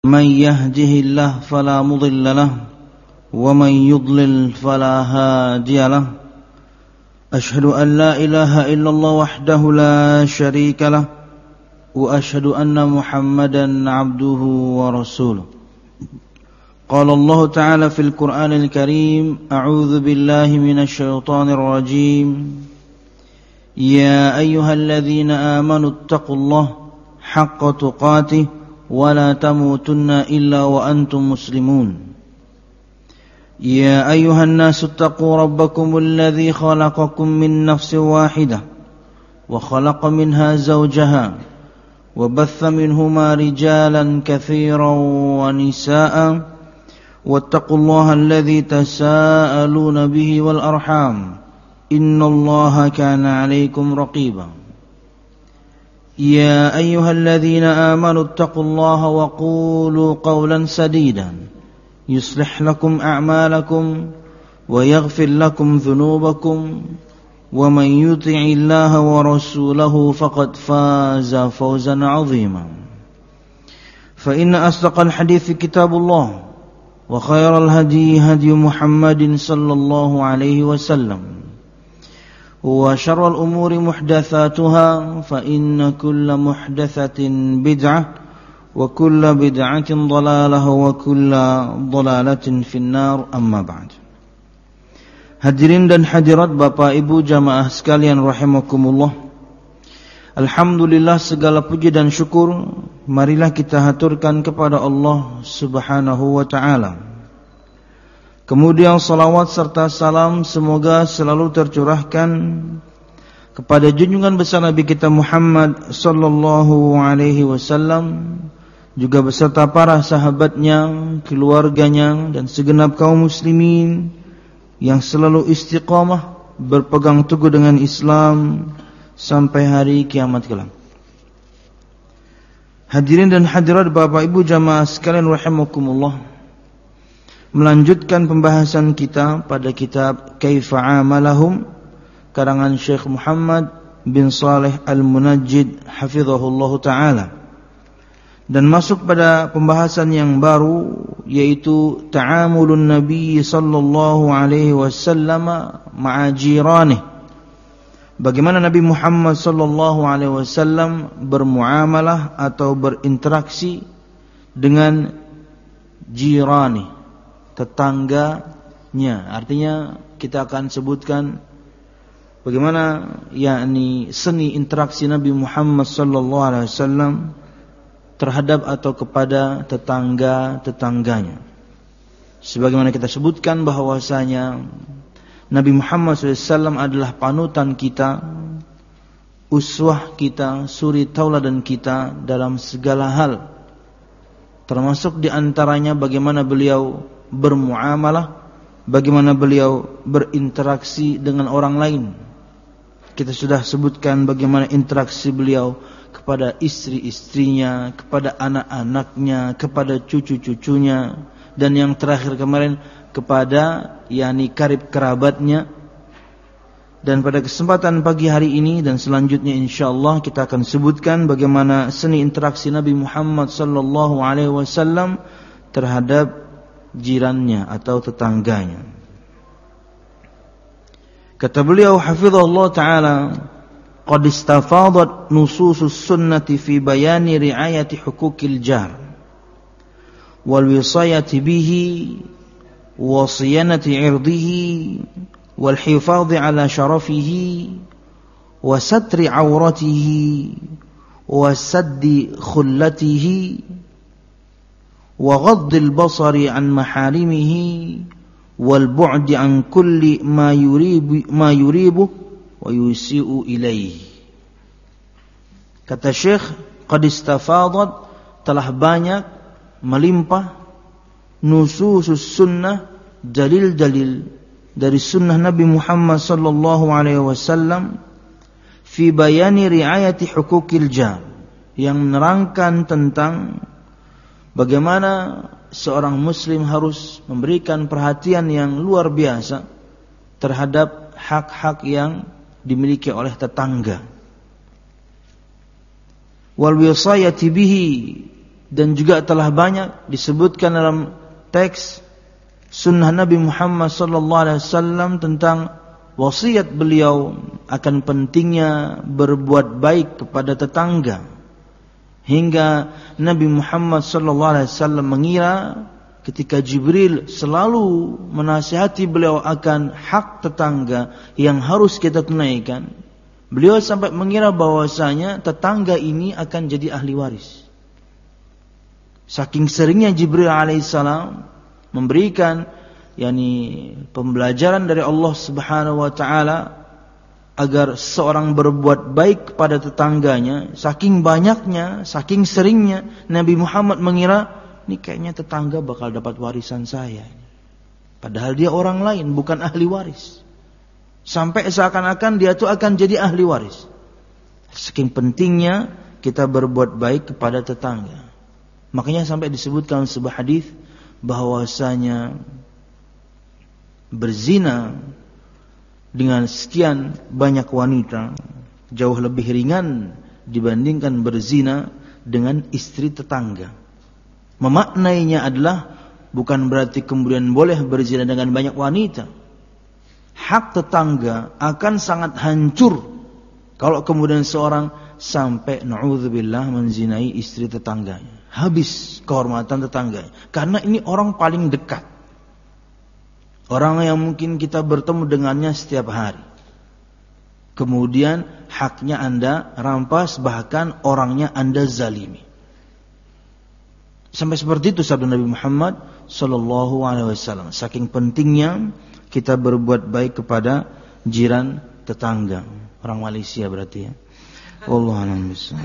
من يهده الله فلا مضل له ومن يضلل فلا هادي له أشهد أن لا إله إلا الله وحده لا شريك له وأشهد أن محمدا عبده ورسوله قال الله تعالى في القرآن الكريم أعوذ بالله من الشيطان الرجيم يا أيها الذين آمنوا اتقوا الله حق تقاته ولا تموتن إلا وأنتم مسلمون يا أيها الناس اتقوا ربكم الذي خلقكم من نفس واحدة وخلق منها زوجها وبث منهما رجالا كثيرا ونساء واتقوا الله الذي تساءلون به والأرحام إن الله كان عليكم رقيبا يا أيها الذين آمنوا اتقوا الله وقولوا قولا سديدا يصلح لكم أعمالكم ويغفر لكم ذنوبكم ومن يطع الله ورسوله فقد فاز فوزا عظيما فإن أصدق الحديث كتاب الله وخير الهدي هدي محمد صلى الله عليه وسلم وشر الأمور محدثاتها فإن كل محدثة بدعة وكل بدعة ضلالة وكل ضلالة في النار أما بعد. Hadirin dan hadirat Bapak Ibu jamaah sekalian rahimakumullah. Alhamdulillah segala puji dan syukur marilah kita haturkan kepada Allah Subhanahu wa taala. Kemudian salawat serta salam semoga selalu tercurahkan kepada junjungan besar Nabi kita Muhammad sallallahu alaihi wasallam, juga beserta para sahabatnya, keluarganya dan segenap kaum muslimin yang selalu istiqamah berpegang teguh dengan Islam sampai hari kiamat kelak. Hadirin dan hadirat Bapak Ibu jamaah sekalian rahimakumullah. Melanjutkan pembahasan kita pada kitab Kaifa Amalahum karangan Syekh Muhammad bin Saleh Al-Munajjid hafizahullah ta'ala, dan masuk pada pembahasan yang baru, yaitu ta'amulun Nabi sallallahu alaihi wasallam ma'a jiranih. Bagaimana Nabi Muhammad sallallahu alaihi wasallam bermuamalah atau berinteraksi dengan jirani, tetangganya. Artinya kita akan sebutkan bagaimana yakni seni interaksi Nabi Muhammad sallallahu alaihi wasallam terhadap atau kepada tetangga-tetangganya. Sebagaimana kita sebutkan bahwasanya Nabi Muhammad SAW adalah panutan kita, uswah kita, suri tauladan kita dalam segala hal. Termasuk di antaranya bagaimana beliau bermuamalah, bagaimana beliau berinteraksi dengan orang lain. Kita sudah sebutkan bagaimana interaksi beliau kepada istri-istrinya, kepada anak-anaknya, kepada cucu-cucunya, dan yang terakhir kemarin kepada yakni karib kerabatnya. Dan pada kesempatan pagi hari ini dan selanjutnya insyaallah kita akan sebutkan bagaimana seni interaksi Nabi Muhammad sallallahu alaihi wasallam terhadap jirannya atau tetangganya. Kata beliau hafizahullah ta'ala, qad istafadat nususus sunnati fi bayani riayati hukukil jar wal wisayati bihi wa siyanati irdihi wal hifadhi ala syarafihi wa satri awratihi wa saddi khullatihi wa ghaddil basari an maharimihi wal bu'di an kulli ma yuribu wa yusi'u ilaihi. Kata Syekh, qad istafadat, telah banyak melimpah nususus sunnah, dalil-dalil dari sunnah Nabi Muhammad sallallahu alaihi wasallam fi bayani riayati hukukil jar, yang menerangkan tentang bagaimana seorang muslim harus memberikan perhatian yang luar biasa terhadap hak-hak yang dimiliki oleh tetangga. Wal wisayati bihi, dan juga telah banyak disebutkan dalam teks sunnah Nabi Muhammad sallallahu alaihi wasallam tentang wasiat beliau akan pentingnya berbuat baik kepada tetangga, hingga Nabi Muhammad sallallahu alaihi wasallam mengira ketika Jibril selalu menasihati beliau akan hak tetangga yang harus kita tunaikan, beliau sampai mengira bahwasanya tetangga ini akan jadi ahli waris. Saking seringnya Jibril alaihissalam memberikan pembelajaran dari Allah Subhanahu wa taala agar seorang berbuat baik kepada tetangganya, saking banyaknya, saking seringnya Nabi Muhammad mengira ini kayaknya tetangga bakal dapat warisan saya. Padahal dia orang lain, bukan ahli waris. Sampai seakan-akan dia itu akan jadi ahli waris. Saking pentingnya kita berbuat baik kepada tetangga. Makanya sampai disebutkan sebuah hadis bahwasanya berzina dengan sekian banyak wanita jauh lebih ringan dibandingkan berzina dengan istri tetangga. Memaknainya adalah bukan berarti kemudian boleh berzina dengan banyak wanita. Hak tetangga akan sangat hancur kalau kemudian seorang sampai na'udzubillah menzinai istri tetangganya. Habis kehormatan tetangganya. Karena ini orang paling dekat. Orang yang mungkin kita bertemu dengannya setiap hari. Kemudian haknya Anda rampas, bahkan orangnya Anda zalimi. Sampai seperti itu sabda Nabi Muhammad sallallahu alaihi wasallam. Saking pentingnya kita berbuat baik kepada jiran tetangga. Orang Malaysia berarti ya. Wallahu a'lam bishawab.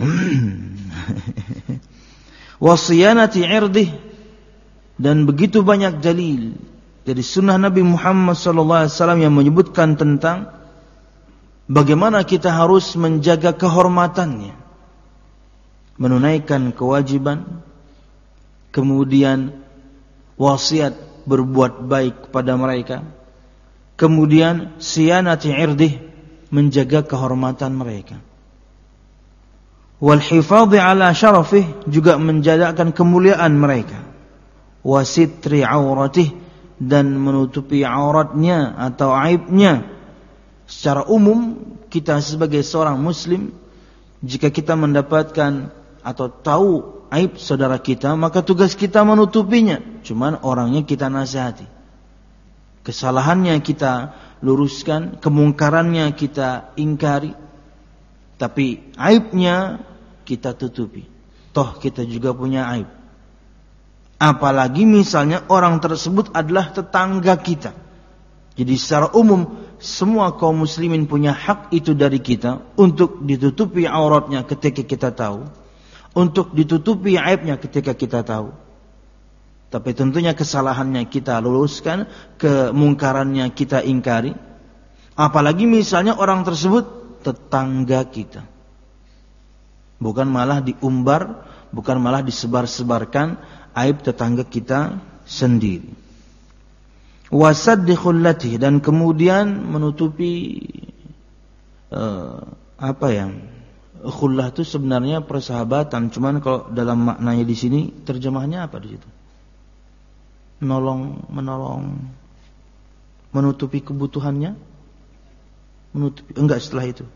Wasiyanati 'irdih, dan begitu banyak dalil dari sunnah Nabi Muhammad sallallahu alaihi wasallam yang menyebutkan tentang bagaimana kita harus menjaga kehormatannya, menunaikan kewajiban, kemudian wasiat berbuat baik kepada mereka, kemudian siyanati 'irdih, menjaga kehormatan mereka, wal hifadhi ala syarafih, juga menjagakan kemuliaan mereka, wasitri auratih, dan menutupi auratnya atau aibnya. Secara umum kita sebagai seorang muslim, jika kita mendapatkan atau tahu aib saudara kita, maka tugas kita menutupinya. Cuman orangnya kita nasihati, kesalahannya kita luruskan, kemungkarannya kita ingkari, tapi aibnya kita tutupi. Toh kita juga punya aib. Apalagi misalnya orang tersebut adalah tetangga kita. Jadi secara umum semua kaum muslimin punya hak itu dari kita untuk ditutupi auratnya ketika kita tahu, untuk ditutupi aibnya ketika kita tahu. Tapi tentunya kesalahannya kita luruskan, kemungkarannya kita ingkari. Apalagi misalnya orang tersebut tetangga kita. Bukan malah diumbar, bukan malah disebar-sebarkan aib tetangga kita sendiri. Wasaddi khullati, dan kemudian menutupi khullah itu sebenarnya persahabatan, cuman kalau dalam maknanya di sini terjemahnya apa di situ? Menolong, menutupi kebutuhannya, enggak setelah itu.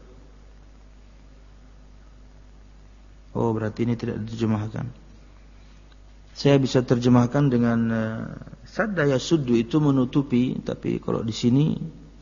Oh, berarti ini tidak diterjemahkan. Saya bisa terjemahkan dengan sadda yasuddu, itu menutupi, tapi kalau di sini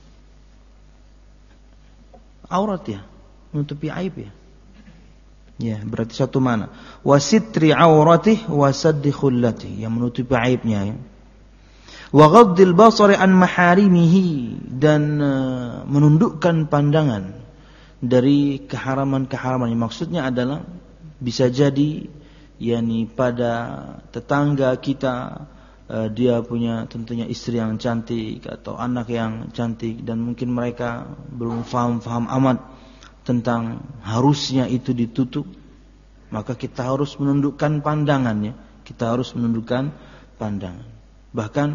aurat ya, menutupi aib ya. Ya, berarti satu mana. Wasitri auratih wasaddi khullati, yang menutupi aibnya ya. Wa ghaddil basari an maharimihi, dan menundukkan pandangan dari keharaman-keharaman. Maksudnya adalah bisa jadi pada tetangga kita dia punya tentunya istri yang cantik atau anak yang cantik, dan mungkin mereka belum faham amat tentang harusnya itu ditutup, maka kita harus menundukkan pandangannya, kita harus menundukkan pandangan. Bahkan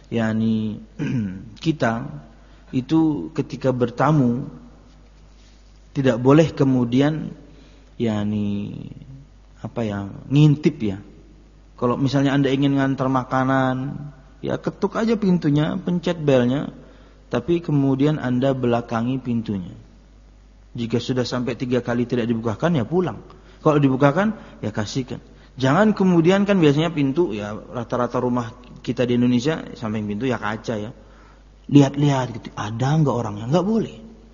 kita itu ketika bertamu tidak boleh kemudian ngintip ya, Kalau misalnya Anda ingin ngantar makanan, ya ketuk aja pintunya, pencet belnya, tapi kemudian Anda belakangi pintunya. Jika sudah sampai 3 kali tidak dibukakan, ya pulang. Kalau dibukakan, ya kasihkan. Jangan kemudian kan biasanya pintu, ya rata-rata rumah kita di Indonesia, samping pintu ya kaca ya. Lihat-lihat gitu, ada enggak orangnya? Enggak boleh.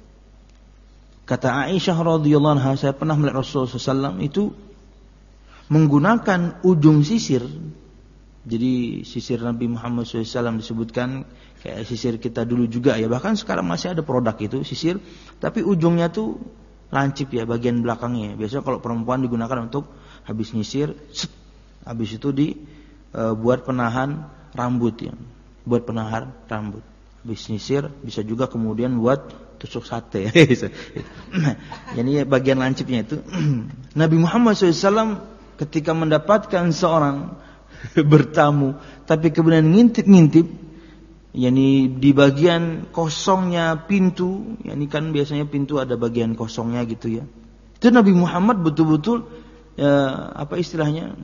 Kata Aisyah radhiyallahu anha, saya pernah melihat Rasulullah SAW itu menggunakan ujung sisir. Jadi sisir Nabi Muhammad SAW disebutkan kayak sisir kita dulu juga ya. Bahkan sekarang masih ada produk itu sisir, tapi ujungnya tuh lancip ya, bagian belakangnya. Biasanya kalau perempuan digunakan untuk habis nyisir, habis itu buat penahan rambut ya, buat penahan rambut. Habis nyisir bisa juga kemudian buat tusuk sate. Jadi bagian lancipnya itu. Nabi Muhammad SAW ketika mendapatkan seorang bertamu, tapi kemudian ngintip-ngintip, yakni di bagian kosongnya pintu, yakni kan biasanya pintu ada bagian kosongnya gitu ya. Itu Nabi Muhammad betul-betul apa istilahnya?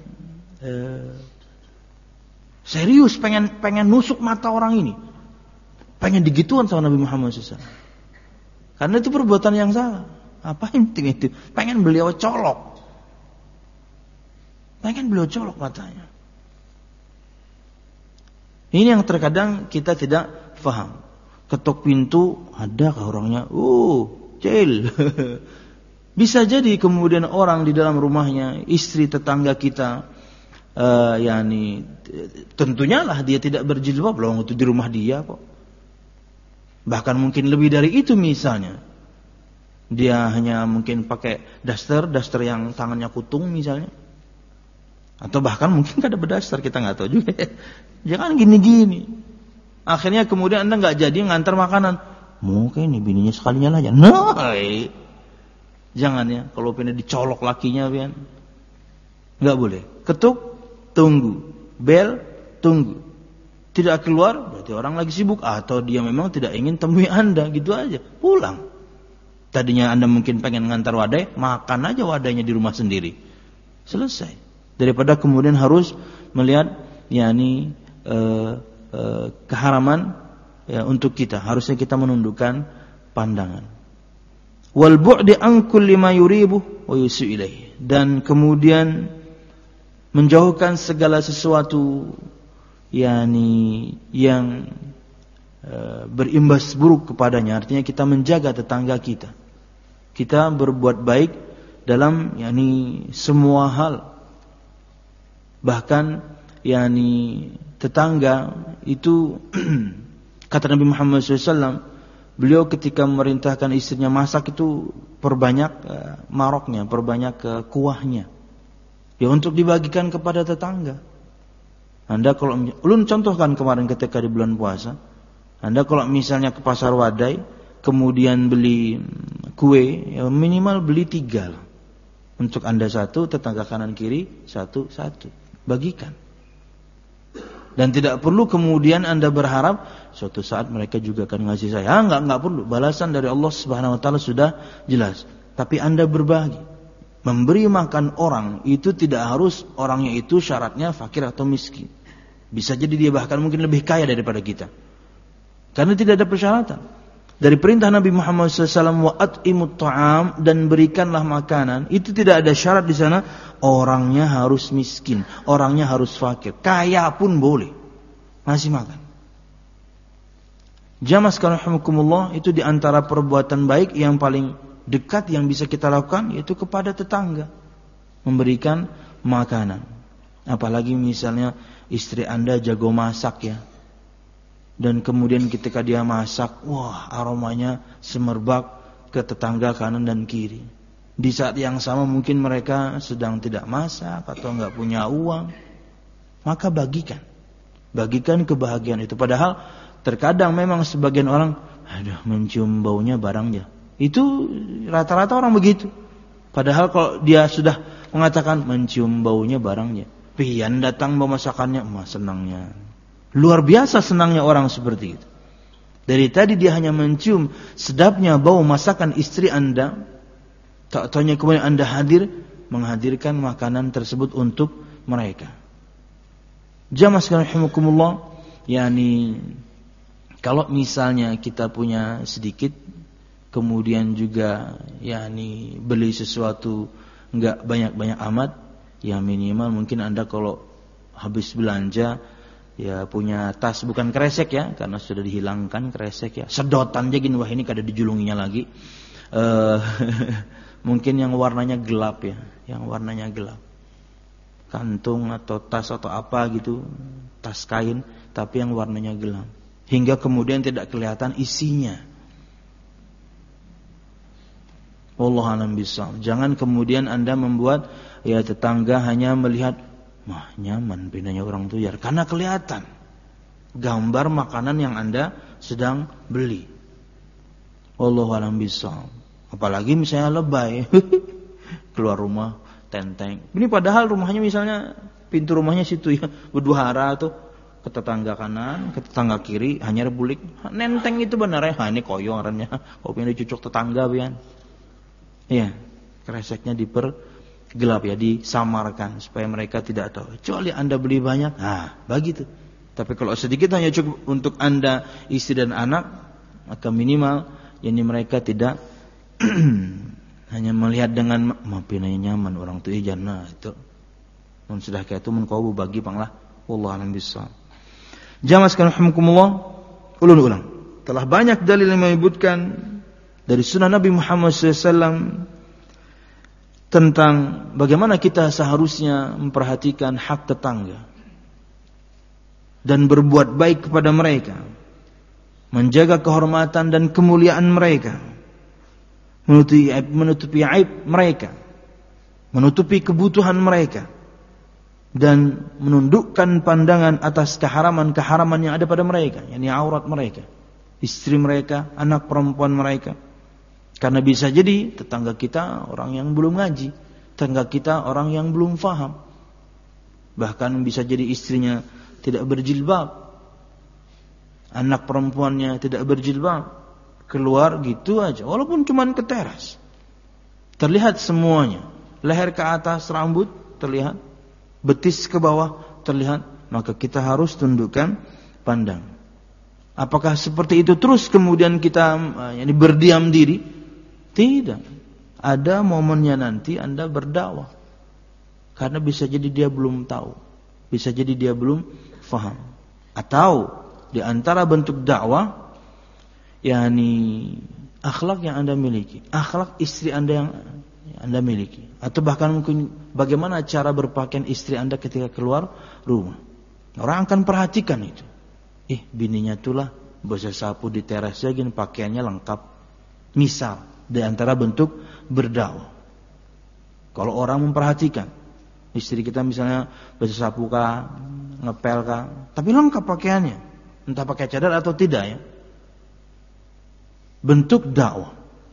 Serius pengen nusuk mata orang ini. Pengen digituan sama Nabi Muhammad SAW. Karena itu perbuatan yang salah. Apa itu? Pengen beliau colok. Pengen beliau colok matanya. Ini yang terkadang kita tidak faham. Ketuk pintu, adakah orangnya? Cil. Bisa jadi kemudian orang di dalam rumahnya, istri tetangga kita, yakni tentunya lah dia tidak berjilbab loh, itu di rumah dia kok. Bahkan mungkin lebih dari itu misalnya. Dia hanya mungkin pakai daster yang tangannya kutung misalnya. Atau bahkan mungkin gak ada berdaster, kita gak tahu juga. Jangan gini-gini. Akhirnya kemudian Anda gak jadi ngantar makanan. Mungkin ini bininya sekalinya aja. Jangan ya, kalau pengen dicolok lakinya pian. Gak boleh. Ketuk, tunggu. Bel, tunggu. Tidak keluar, berarti orang lagi sibuk. Atau dia memang tidak ingin temui Anda. Gitu aja, pulang. Tadinya Anda mungkin pengen ngantar wadai, makan aja wadainya di rumah sendiri. Selesai. Daripada kemudian harus melihat yakni keharaman ya, untuk kita. Harusnya kita menundukkan pandangan. Wal bu'di an kulli ma yuribu wa yusi ilaihi. Dan kemudian menjauhkan segala sesuatu yakni yang berimbas buruk kepadanya. Artinya kita menjaga tetangga kita. Kita berbuat baik dalam yakni semua hal. Bahkan yakni tetangga itu kata Nabi Muhammad SAW, beliau ketika memerintahkan istrinya masak itu perbanyak maroknya, perbanyak kuahnya. Ya untuk dibagikan kepada tetangga. Anda kalau ulun contohkan kemarin ketika di bulan puasa, Anda kalau misalnya ke pasar Wadai, kemudian beli kue, ya minimal beli 3 lah. Untuk Anda 1, tetangga kanan kiri 1, bagikan. Dan tidak perlu kemudian Anda berharap suatu saat mereka juga akan ngasih saya. Enggak perlu. Balasan dari Allah Subhanahu wa taala sudah jelas. Tapi Anda berbagi. Memberi makan orang itu tidak harus orangnya itu syaratnya fakir atau miskin. Bisa jadi dia bahkan mungkin lebih kaya daripada kita. Karena tidak ada persyaratan. Dari perintah Nabi Muhammad SAW, wa at'imut ta'am, dan berikanlah makanan, itu tidak ada syarat di sana orangnya harus miskin, orangnya harus fakir, kaya pun boleh, masih makan. Jamaah sekalian rahimakumullah, itu di antara perbuatan baik yang paling dekat yang bisa kita lakukan yaitu kepada tetangga, memberikan makanan. Apalagi misalnya istri Anda jago masak ya. Dan kemudian ketika dia masak, wah aromanya semerbak ke tetangga kanan dan kiri. Di saat yang sama mungkin mereka sedang tidak masak atau enggak punya uang. Maka bagikan. Bagikan kebahagiaan itu. Padahal terkadang memang sebagian orang, aduh mencium baunya barangnya. Itu rata-rata orang begitu. Padahal kalau dia sudah mengatakan mencium baunya barangnya, pian datang bawa masakannya, senangnya. Luar biasa senangnya orang seperti itu. Dari tadi dia hanya mencium sedapnya bau masakan istri Anda, tak taunya kemudian Anda hadir, menghadirkan makanan tersebut untuk mereka. Jamaah sekalian rahimakumullah, kalau misalnya kita punya sedikit, kemudian juga beli sesuatu enggak banyak-banyak amat, ya minimal mungkin Anda kalau habis belanja ya punya tas, bukan kresek ya, karena sudah dihilangkan kresek ya, sedotan aja gini, wah ini kada dijulunginya lagi. Mungkin yang warnanya gelap ya, kantung atau tas atau apa gitu, tas kain tapi yang warnanya gelap, hingga kemudian tidak kelihatan isinya. Wallahu a'lam bishawab. Jangan kemudian Anda membuat ya tetangga hanya melihat, wah nyaman pinanya orang tuh ya, karena kelihatan gambar makanan yang Anda sedang beli. Wallahu a'lam bishawab. Apalagi misalnya lebay keluar rumah tenteng. Ini padahal rumahnya misalnya pintu rumahnya situ ya, berduhara tuh ke tetangga kanan, ke tetangga kiri, hanya rebulik. Nenteng itu benar ya. Ini koyo orangnya. Kopinya dicucuk tetangga pian. Iya, kreseknya dipergelap ya, disamarkan supaya mereka tidak tahu. Kecuali Anda beli banyak, begitu. Tapi kalau sedikit hanya cukup untuk Anda, istri dan anak, maka minimal mereka tidak hanya melihat dengan pinanya nyaman orang tu jannah itu. Mun sudah kayak itu mun kau bagi panglah. Wallahu a'lam bishawab. Jamaah sekalian rahimakumullah, ulang. Telah banyak dalil yang menyebutkan dari sunnah Nabi Muhammad SAW tentang bagaimana kita seharusnya memperhatikan hak tetangga dan berbuat baik kepada mereka, menjaga kehormatan dan kemuliaan mereka, menutupi aib mereka, menutupi kebutuhan mereka, dan menundukkan pandangan atas keharaman-keharaman yang ada pada mereka, yakni aurat mereka, istri mereka, anak perempuan mereka. Karena bisa jadi tetangga kita orang yang belum ngaji, tetangga kita orang yang belum faham, bahkan bisa jadi istrinya tidak berjilbab, anak perempuannya tidak berjilbab, keluar gitu aja, walaupun cuman ke teras, terlihat semuanya, leher ke atas, rambut terlihat, betis ke bawah terlihat, maka kita harus tundukkan pandang. Apakah seperti itu terus kemudian kita berdiam diri? Tidak. Ada momennya nanti Anda berdakwah, karena bisa jadi dia belum tahu, bisa jadi dia belum faham. Atau di antara bentuk dakwah, akhlak yang Anda miliki, akhlak istri Anda yang Anda miliki, atau bahkan mungkin bagaimana cara berpakaian istri Anda ketika keluar rumah. Orang akan perhatikan itu. Bininya itulah basah sapu di terasnya gini, pakaiannya lengkap. Misal di antara bentuk berdakwah. Kalau orang memperhatikan istri kita misalnya basah sapu kah, ngepel kah, tapi lengkap pakaiannya, entah pakai cadar atau tidak ya, bentuk dakwah.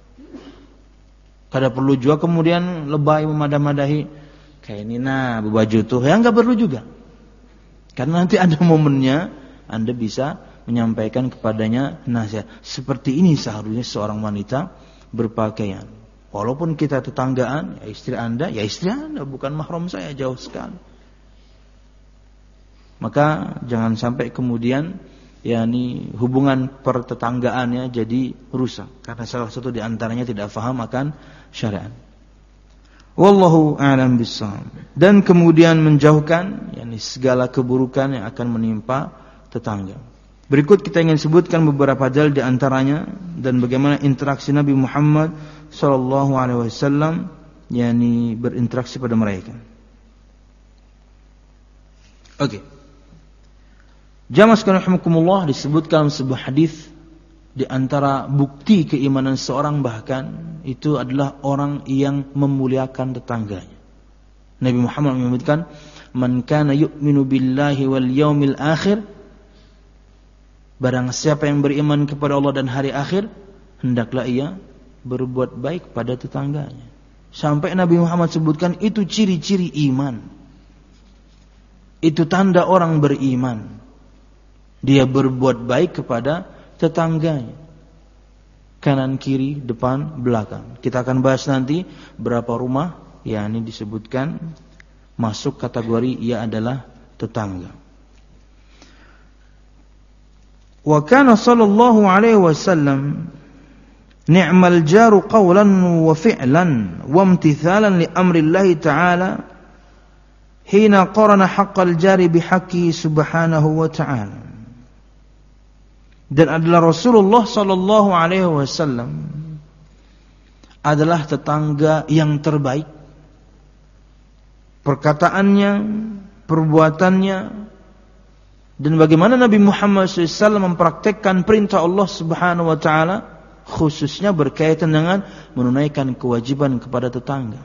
Kada perlu juga kemudian lebay memadah-madahi kayak ini baju tuh, ya enggak perlu juga. Karena nanti ada momennya Anda bisa menyampaikan kepadanya nasihat. Seperti ini seharusnya seorang wanita berpakaian. Walaupun kita tetanggaan, ya istri Anda bukan mahram saya, jauh sekali. Maka jangan sampai kemudian hubungan pertetanggaannya jadi rusak karena salah satu di antaranya tidak faham akan syariat. Wallahu a'lam bishawab. Dan kemudian menjauhkan segala keburukan yang akan menimpa tetangga. Berikut kita ingin sebutkan beberapa dalil di antaranya dan bagaimana interaksi Nabi Muhammad sallallahu alaihi wasallam berinteraksi pada mereka. Oke. Jamaah sekalian rahimakumullah, disebutkan sebuah hadis di antara bukti keimanan seorang bahkan itu adalah orang yang memuliakan tetangganya. Nabi Muhammad menyebutkan, "Man kana yu'minu billahi wal yaumil akhir," barang siapa yang beriman kepada Allah dan hari akhir, hendaklah ia berbuat baik pada tetangganya. Sampai Nabi Muhammad sebutkan itu ciri-ciri iman. Itu tanda orang beriman. Dia berbuat baik kepada tetangganya. Kanan, kiri, depan, belakang. Kita akan bahas nanti berapa rumah ini disebutkan masuk kategori ia adalah tetangga. Wa kana sallallahu alaihi wasallam ni'mal jaru qawlan wa fi'lan wa imtithalan li amrillahi ta'ala hina qarana haqqal jari bihaqqi subhanahu wa ta'ala. Dan adalah Rasulullah sallallahu alaihi wasallam adalah tetangga yang terbaik. Perkataannya, perbuatannya, dan bagaimana Nabi Muhammad SAW mempraktekkan perintah Allah Subhanahu wa ta'ala, khususnya berkaitan dengan menunaikan kewajiban kepada tetangga.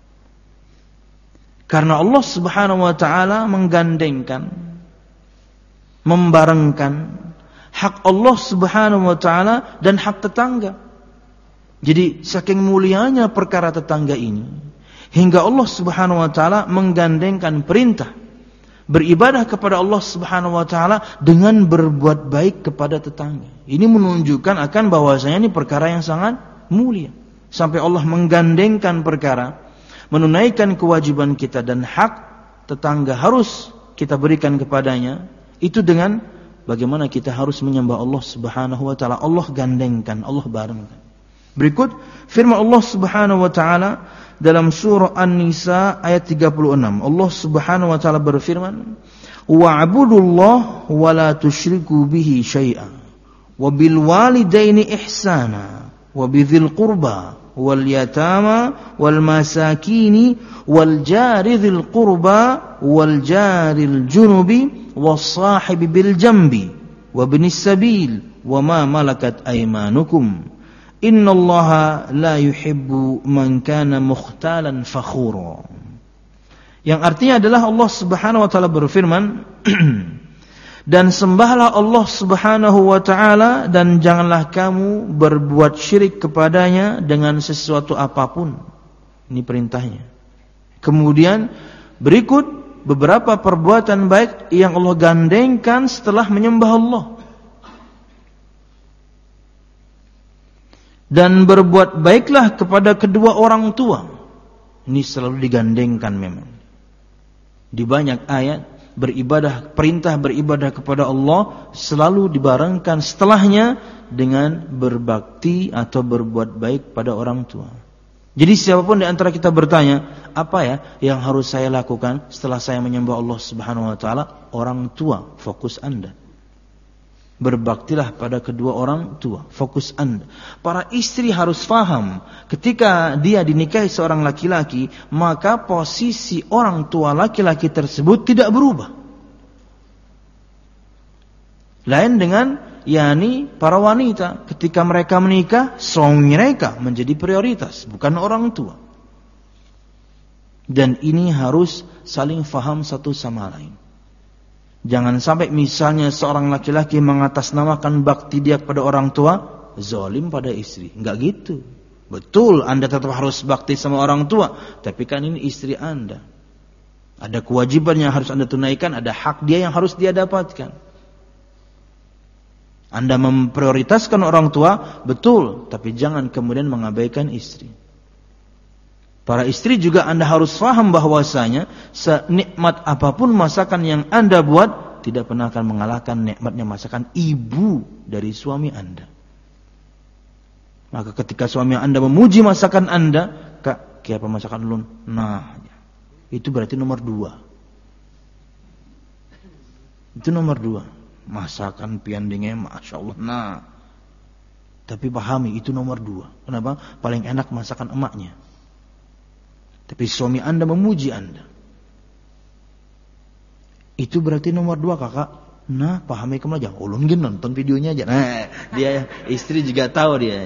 Karena Allah Subhanahu wa ta'ala menggandengkan, membarengkan hak Allah Subhanahu wa ta'ala dan hak tetangga. Jadi saking mulianya perkara tetangga ini, hingga Allah Subhanahu wa ta'ala menggandengkan perintah beribadah kepada Allah Subhanahu wa ta'ala dengan berbuat baik kepada tetangga. Ini menunjukkan akan bahwasanya ini perkara yang sangat mulia. Sampai Allah menggandengkan perkara menunaikan kewajiban kita dan hak tetangga harus kita berikan kepadanya, itu dengan bagaimana kita harus menyembah Allah Subhanahu wa ta'ala. Allah gandengkan, Allah barengkan. Berikut firman Allah Subhanahu wa ta'ala dalam surah An-Nisa ayat 36. Allah Subhanahu wa ta'ala berfirman, wa'budullaha wa la tusyriku bihi syai'a wa bil walidaini ihsana wa bidzil qurba wal yatama wal masakini wal jari dzil qurba wal jaril junubi was sahibi bil jambi wa binis sabil wa ma malakat aymanukum innallaha la yuhibbu man kana mukhtalan fakhura. Yang artinya adalah Allah Subhanahu wa ta'ala berfirman, dan sembahlah Allah Subhanahu wa ta'ala dan janganlah kamu berbuat syirik kepadanya dengan sesuatu apapun. Ini perintahnya. Kemudian berikut beberapa perbuatan baik yang Allah gandengkan setelah menyembah Allah. Dan berbuat baiklah kepada kedua orang tua. Ini selalu digandengkan memang. Di banyak ayat perintah beribadah kepada Allah selalu dibarengkan setelahnya dengan berbakti atau berbuat baik pada orang tua. Jadi siapapun di antara kita bertanya, apa ya yang harus saya lakukan setelah saya menyembah Allah Subhanahu wa ta'ala? Orang tua, fokus Anda. Berbaktilah pada kedua orang tua, fokus Anda. Para istri harus faham, ketika dia dinikahi seorang laki-laki, maka posisi orang tua laki-laki tersebut tidak berubah. Lain dengan para wanita, ketika mereka menikah, suami mereka menjadi prioritas, bukan orang tua. Dan ini harus saling faham satu sama lain. Jangan sampai misalnya seorang laki-laki mengatasnamakan bakti dia kepada orang tua, zalim pada istri. Enggak gitu. Betul, Anda tetap harus bakti sama orang tua, tapi kan ini istri Anda. Ada kewajiban yang harus Anda tunaikan, ada hak dia yang harus dia dapatkan. Anda memprioritaskan orang tua, betul, tapi jangan kemudian mengabaikan istri. Para istri juga Anda harus faham bahwasanya senikmat apapun masakan yang Anda buat tidak pernah akan mengalahkan nikmatnya masakan ibu dari suami Anda. Maka ketika suami Anda memuji masakan Anda, Kak, kayak apa masakan ulun? Nah, itu berarti nomor 2. Itu nomor 2. Masakan piandingnya Masya Allah. Nah, tapi pahami itu nomor 2. Kenapa? Paling enak masakan emaknya. Tapi suami Anda memuji Anda, itu berarti nomor 2, kakak. Nah, pahami kamu aja. Ulun gini nonton videonya aja. Nah, dia istri juga tahu dia.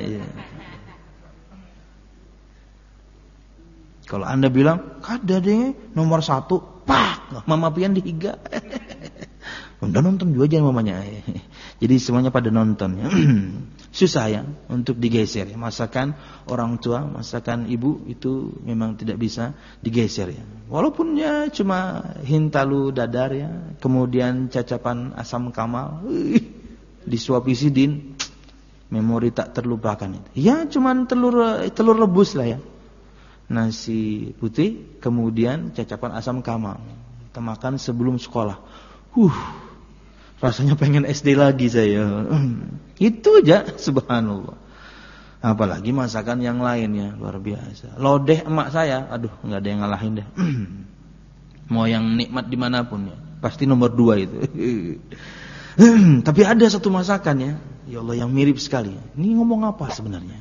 Kalau Anda bilang, kada deh nomor 1, pak, mama pian dihiga. Udah nonton juga aja mamanya. Jadi semuanya pada nonton. Susah ya untuk digeser. Masakan orang tua, masakan ibu itu memang tidak bisa digeser ya. Walaupun ya cuma hintalu dadar ya, kemudian cacapan asam kamal, disuapi sidin, memori tak terlupakan itu. Ya cuman telur rebus lah ya. Nasi putih, kemudian cacapan asam kamal. Kita makan sebelum sekolah. Rasanya pengen SD lagi saya. Itu aja, subhanallah. Apalagi masakan yang lainnya luar biasa. Lodeh emak saya, aduh nggak ada yang ngalahin deh. Mau yang nikmat dimanapun ya, pasti nomor 2 itu. Tapi ada satu masakan ya Allah yang mirip sekali. Ini ngomong apa sebenarnya?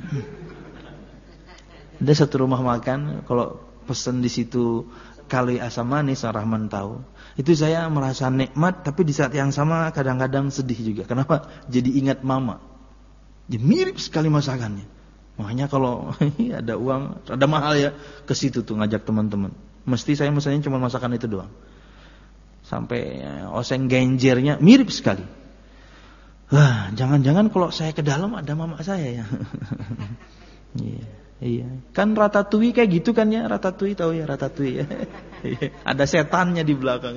Ada satu rumah makan, kalau pesen di situ kali asam manis, Rahman tahu. Itu saya merasa nikmat, tapi di saat yang sama kadang-kadang sedih juga. Kenapa? Jadi ingat mama. Jadi mirip sekali masakannya. Makanya kalau ada uang, ada mahal ya, ke situ tuh ngajak teman-teman. Mesti saya misalnya cuma masakan itu doang. Sampai oseng genjernya mirip sekali. Wah, jangan-jangan kalau saya ke dalam ada mama saya ya. Iya. Kan ratatouille kayak gitu kan ya, ratatouille tahu ya ratatouille ya. Ada setannya di belakang.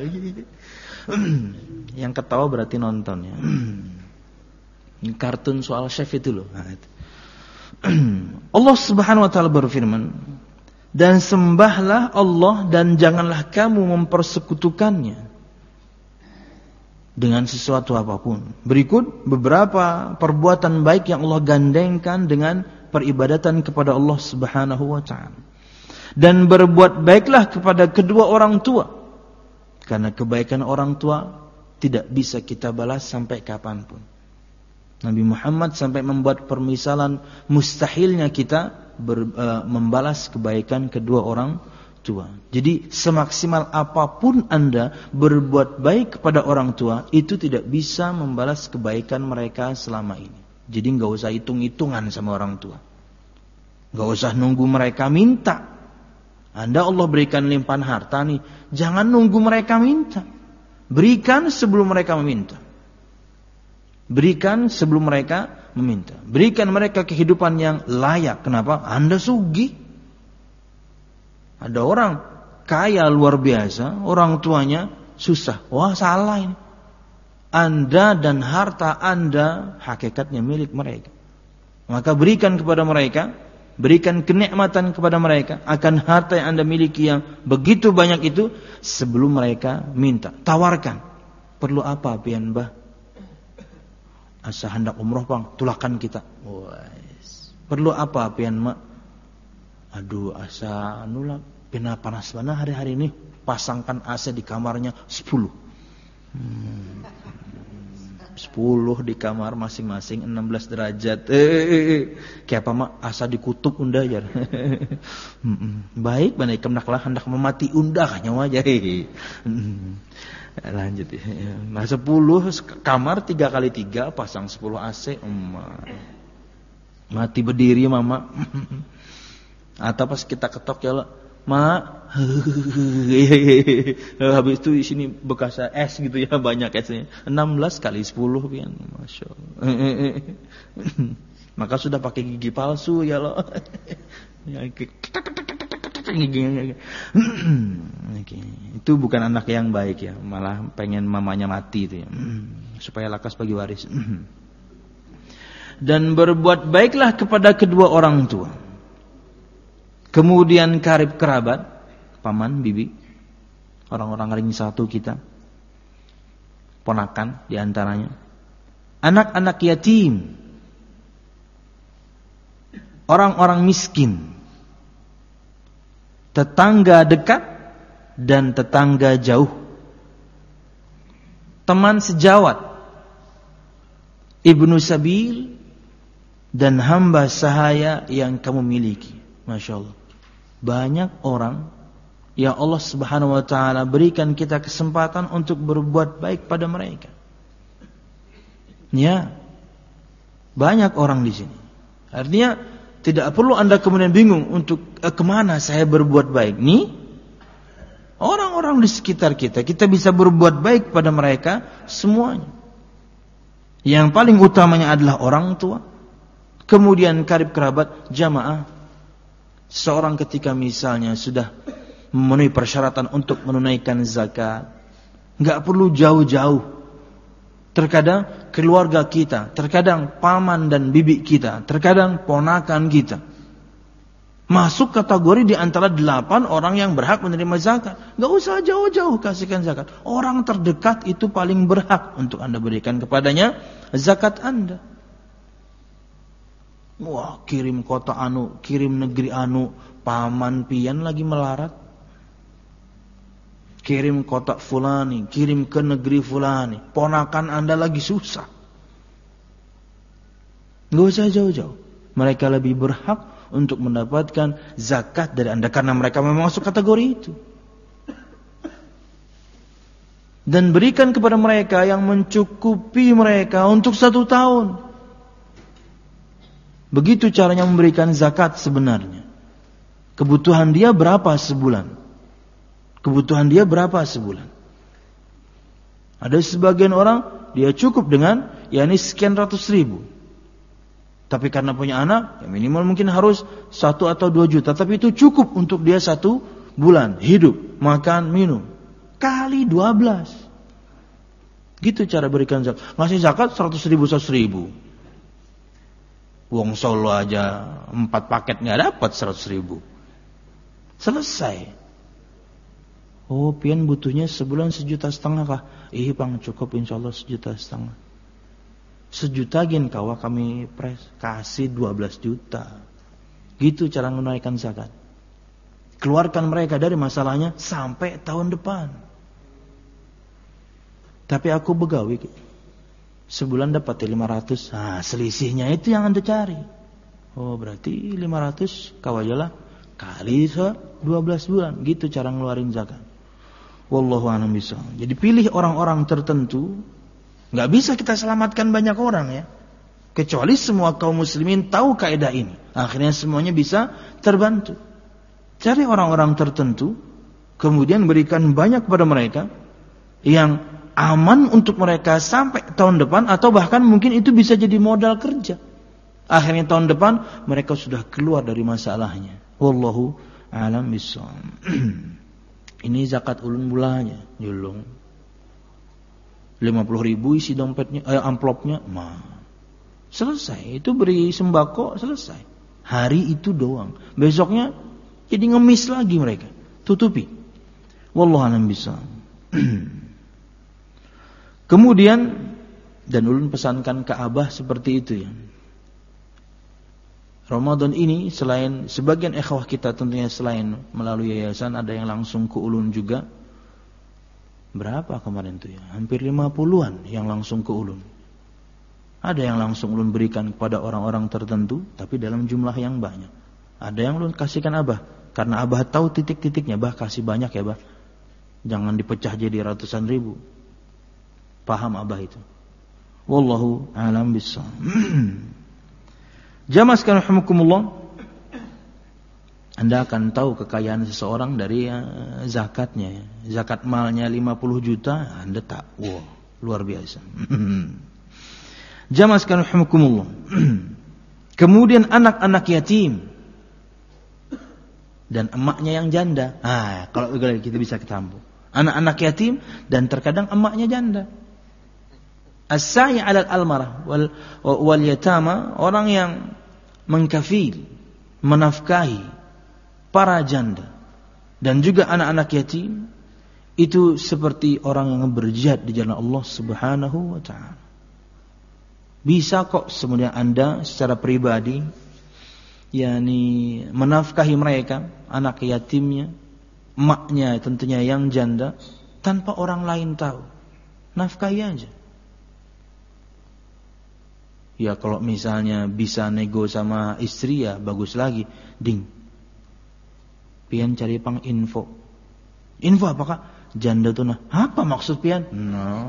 Yang ketawa berarti nonton ya. Kartun soal chef itu loh. Nah, itu. Allah Subhanahu wa taala berfirman, dan sembahlah Allah dan janganlah kamu mempersekutukannya dengan sesuatu apapun. Berikut beberapa perbuatan baik yang Allah gandengkan dengan peribadatan kepada Allah Subhanahu wa taala. Dan berbuat baiklah kepada kedua orang tua, karena kebaikan orang tua tidak bisa kita balas sampai kapanpun. Nabi Muhammad sampai membuat permisalan mustahilnya kita membalas kebaikan kedua orang tua. Jadi semaksimal apapun Anda berbuat baik kepada orang tua, itu tidak bisa membalas kebaikan mereka selama ini. Jadi enggak usah hitung-hitungan sama orang tua. Enggak usah nunggu mereka minta. Anda Allah berikan limpahan harta nih, jangan nunggu mereka minta. Berikan sebelum mereka meminta. Berikan sebelum mereka meminta. Berikan mereka kehidupan yang layak. Kenapa? Anda sugih. Ada orang kaya luar biasa, orang tuanya susah. Wah, salah ini. Anda dan harta Anda hakikatnya milik mereka. Maka berikan kepada mereka, berikan kenikmatan kepada mereka akan harta yang Anda miliki yang begitu banyak itu sebelum mereka minta. Tawarkan. Perlu apa pian Mbah? Asa hendak umroh bang, tulakan kita. Perlu apa pian mak? Aduh asa nulak pina panas mana hari-hari ini, pasangkan AC di kamarnya 10 di kamar masing-masing 16 derajat. Kayak apa mak? Asa dikutub unda jar. Baik benar kemnaklah hendak memati unda kanya wajar. Lanjut ya. Nah 10 kamar 3x3 pasang 10 AC. Mati berdiri mama. Atau pas kita ketok ya mak. Habis itu di sini bekas es gitu ya, banyak esnya. 16 kali 10 pian. Masya Allah. Maka sudah pakai gigi palsu ya lo. Itu bukan anak yang baik ya, malah pengen mamanya mati itu ya. Supaya lakas bagi waris. Dan berbuat baiklah kepada kedua orang tua. Kemudian karib kerabat, paman, bibi, orang-orang ring satu kita, ponakan diantaranya, anak-anak yatim, orang-orang miskin, tetangga dekat dan tetangga jauh, teman sejawat, ibnu sabil, dan hamba sahaya yang kamu miliki. Masya Allah. Banyak orang yang Allah Subhanahu wa taala berikan kita kesempatan untuk berbuat baik pada mereka. Ya. Banyak orang di sini. Artinya tidak perlu Anda kemudian bingung untuk kemana saya berbuat baik. Nih, orang-orang di sekitar kita bisa berbuat baik pada mereka semuanya. Yang paling utamanya adalah orang tua. Kemudian karib kerabat, jamaah. Seorang ketika misalnya sudah memenuhi persyaratan untuk menunaikan zakat, enggak perlu jauh-jauh. Terkadang keluarga kita, terkadang paman dan bibi kita, terkadang ponakan kita. Masuk kategori di antara 8 orang yang berhak menerima zakat. Gak usah jauh-jauh kasihkan zakat. Orang terdekat itu paling berhak untuk Anda berikan kepadanya zakat Anda. Wah, kirim kota anu, kirim negeri anu, paman pian lagi melarat. Kirim kota fulani, kirim ke negeri fulani. Ponakan Anda lagi susah. Gak usah jauh-jauh. Mereka lebih berhak untuk mendapatkan zakat dari Anda karena mereka memang masuk kategori itu. Dan berikan kepada mereka yang mencukupi mereka untuk 1 tahun. Begitu caranya memberikan zakat sebenarnya. Kebutuhan dia berapa sebulan? Kebutuhan dia berapa sebulan? Ada sebagian orang dia cukup dengan yakni sekian ratus ribu. Tapi karena punya anak, ya minimal mungkin harus 1 atau 2 juta. Tapi itu cukup untuk dia 1 bulan hidup, makan, minum. Kali 12. Gitu cara berikan zakat. Ngasih zakat 100 ribu, 100 ribu. Wong Solo aja 4 paket gak dapat 100 ribu. Selesai. Oh, pian butuhnya sebulan 1,5 juta kah? Ih bang, cukup insyaAllah 1,5 juta. 1 juta gin kawa kami pres kasih 12 juta. Gitu cara menunaikan zakat. Keluarkan mereka dari masalahnya sampai tahun depan. Tapi aku begawi, sebulan dapat 500. Nah, selisihnya itu yang Anda cari. Oh, berarti 500 kawajalah kali 12 bulan. Gitu cara ngeluarin zakat. Wallahu a'lam bishawab. Jadi pilih orang-orang tertentu. Gak bisa kita selamatkan banyak orang ya. Kecuali semua kaum muslimin tahu kaidah ini. Akhirnya semuanya bisa terbantu. Cari orang-orang tertentu. Kemudian berikan banyak kepada mereka. Yang aman untuk mereka sampai tahun depan. Atau bahkan mungkin itu bisa jadi modal kerja. Akhirnya tahun depan mereka sudah keluar dari masalahnya. Wallahu a'lam bishawab. Ini zakat ulun bulanya. Julung 50.000 isi dompetnya, amplopnya, selesai. Itu beri sembako, selesai. Hari itu doang. Besoknya jadi ngemis lagi mereka. Tutupi. Wallahu a'lam bishawab. Kemudian dan ulun pesankan ke Abah seperti itu ya. Ramadan ini selain sebagian ikhwah kita tentunya selain melalui yayasan ada yang langsung ke ulun juga. Berapa kemarin itu ya? Hampir 50-an yang langsung ke ulun. Ada yang langsung ulun berikan kepada orang-orang tertentu, tapi dalam jumlah yang banyak. Ada yang ulun kasihkan Abah, karena Abah tahu titik-titiknya. Bah, kasih banyak ya Bah. Jangan dipecah jadi ratusan ribu. Paham Abah itu. Wallahu a'lam bishawab. Jamaah sekalian rahimakumullah. Anda akan tahu kekayaan seseorang dari zakatnya. Zakat malnya 50 juta, Anda tak. Wow, luar biasa. Jamaah sekalian rahimakumullah. Kemudian anak-anak yatim dan emaknya yang janda. Kalau kita bisa ketampung. Anak-anak yatim dan terkadang emaknya janda. As-sa'i 'alal almarah wal yatama, orang yang mengkafil, menafkahi para janda dan juga anak-anak yatim itu seperti orang yang berjihad di jalan Allah Subhanahu wa taala. Bisa kok semuanya Anda secara pribadi yakni menafkahi mereka, anak yatimnya, emaknya tentunya yang janda tanpa orang lain tahu. Nafkahi aja. Ya kalau misalnya bisa nego sama istri ya bagus lagi. Ding. Pian cari pang info. Info apa Kak? Janda tuh nah. Apa maksud pian? No.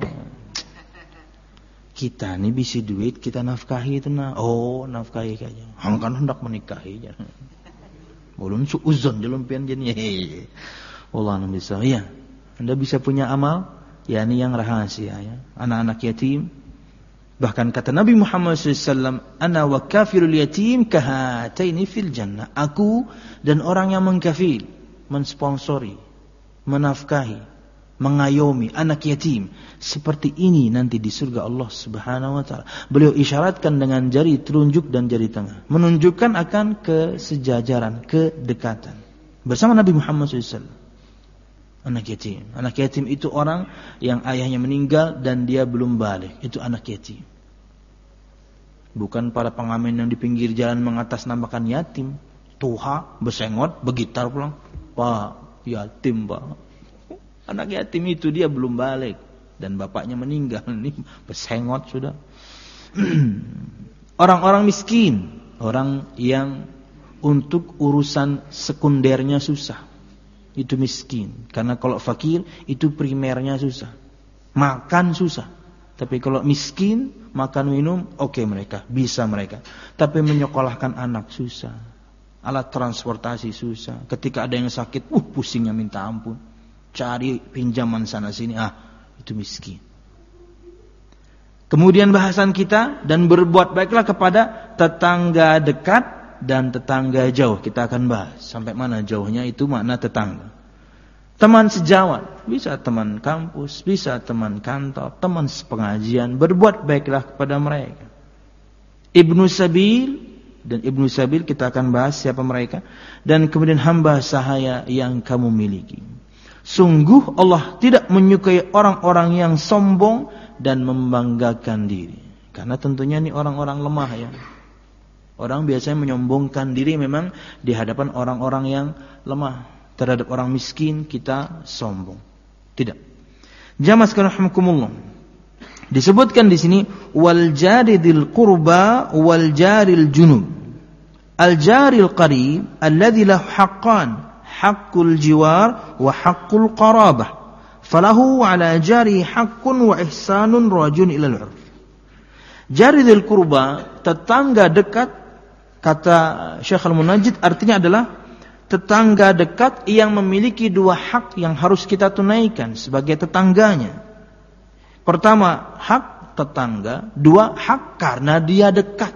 Kita nih bisa duit, kita nafkahi itu nah. Oh, nafkahi kayaknya. Kan hendak menikahi. Belum suuzon jelum pian jadinya. Allah bisa. Ya. Anda bisa punya amal, yakni yang rahasia ya. Anak-anak yatim. Bahkan kata Nabi Muhammad SAW, Ana wa kafirul yatim kahataini fil jannah. Aku dan orang yang mengkafil, mensponsori, menafkahi, mengayomi anak yatim. Seperti ini nanti di surga Allah Subhanahu wa taala. Beliau isyaratkan dengan jari telunjuk dan jari tengah, menunjukkan akan kesejajaran, kedekatan bersama Nabi Muhammad SAW. Anak yatim. Anak yatim itu orang yang ayahnya meninggal dan dia belum balik. Itu anak yatim. Bukan para pengamen yang di pinggir jalan mengatasnamakan yatim. Tuha, besengot, begitar pulang. Pak, yatim pak. Anak yatim itu dia belum balik dan bapaknya meninggal. Ini besengot sudah. Orang-orang miskin, orang yang untuk urusan sekundernya susah, itu miskin. Karena kalau fakir itu primernya susah, makan susah. Tapi kalau miskin, makan minum oke mereka, bisa mereka. Tapi menyekolahkan anak susah, alat transportasi susah. Ketika ada yang sakit, pusingnya minta ampun. Cari pinjaman sana sini, itu miskin. Kemudian bahasan kita, dan berbuat baiklah kepada tetangga dekat dan tetangga jauh. Kita akan bahas sampai mana jauhnya itu makna tetangga. Teman sejawat, bisa teman kampus, bisa teman kantor, teman sepengajian. Berbuat baiklah kepada mereka. Ibnu Sabil, dan Ibnu Sabil kita akan bahas siapa mereka. Dan kemudian hamba sahaya yang kamu miliki. Sungguh Allah tidak menyukai orang-orang yang sombong dan membanggakan diri. Karena tentunya ini orang-orang lemah ya. Orang biasanya menyombongkan diri memang di hadapan orang-orang yang lemah. Terhadap orang miskin kita sombong. Tidak. Jamaah sekalian rahimakumullah. Disebutkan di sini wal jaridil qurba wal jaril junub. Al jaril qarib alladzi lahu haqqan. Haqqul jiwar wa haqqul qarabah. Falahu ala jari haqqun wa ihsanun rajun ilal urf. Jaridil qurba, tetangga dekat, kata Syekh Al-Munajjid artinya adalah tetangga dekat yang memiliki dua hak yang harus kita tunaikan sebagai tetangganya. Pertama, hak tetangga. Dua, hak karena dia dekat.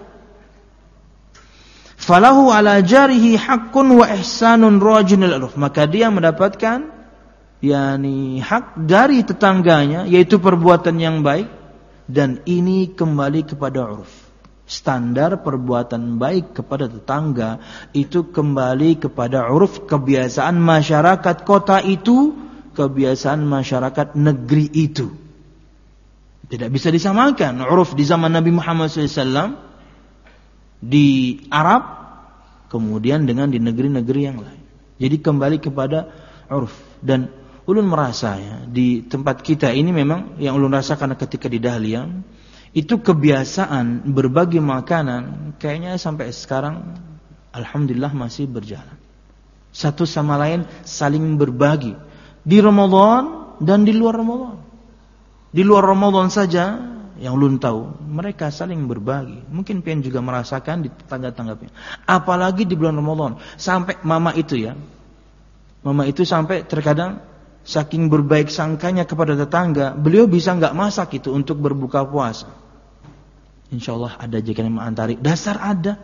Falahu ala jarihi haqqun wa ihsanun rajunil urf. Maka dia mendapatkan hak dari tetangganya, yaitu perbuatan yang baik, dan ini kembali kepada urf. Standar perbuatan baik kepada tetangga itu kembali kepada urf, kebiasaan masyarakat kota itu, kebiasaan masyarakat negeri itu. Tidak bisa disamakan urf di zaman Nabi Muhammad SAW di Arab, kemudian dengan di negeri-negeri yang lain. Jadi kembali kepada urf. Dan ulun merasa ya, di tempat kita ini memang yang ulun rasakan ketika di Dahlia, itu kebiasaan berbagi makanan kayaknya sampai sekarang alhamdulillah masih berjalan. Satu sama lain saling berbagi di Ramadan dan di luar Ramadan. Di luar Ramadan saja yang ulun tahu, mereka saling berbagi. Mungkin pian juga merasakan di tetangga-tetangga pian. Apalagi di bulan Ramadan, sampai mama itu sampai terkadang saking berbaik sangkanya kepada tetangga, beliau bisa enggak masak itu untuk berbuka puasa. Insyaallah ada jika yang mengantari, dasar ada.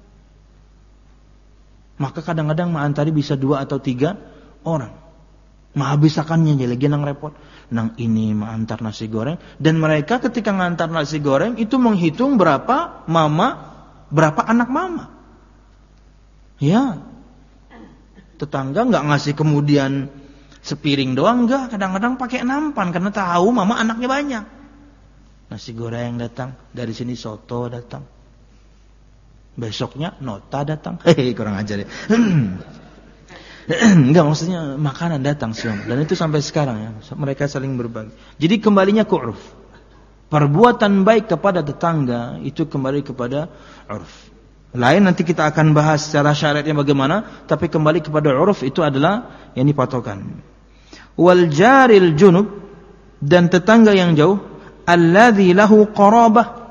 Maka kadang-kadang mengantari bisa 2 atau 3 orang. Menghabiskannya jadi lagi nang repot. Nang ini mengantar nasi goreng, dan mereka ketika mengantar nasi goreng itu menghitung berapa anak mama. Ya, tetangga nggak ngasih kemudian sepiring doang, enggak, kadang-kadang pakai nampan karena tahu mama anaknya banyak. Nasi goreng datang, dari sini soto datang, besoknya nota datang, kurang ajar ya. Enggak, maksudnya makanan datang semua. Dan itu sampai sekarang ya, mereka saling berbagi. Jadi kembalinya ke urf. Perbuatan baik kepada tetangga itu kembali kepada urf. Lain nanti kita akan bahas secara syariatnya bagaimana, tapi kembali kepada urf itu adalah yang dipatokan. Wal jaril junub, dan tetangga yang jauh, alladzi lahu qarabah.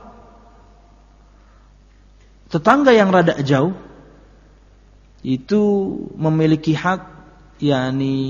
Tetangga yang rada jauh itu memiliki hak, ya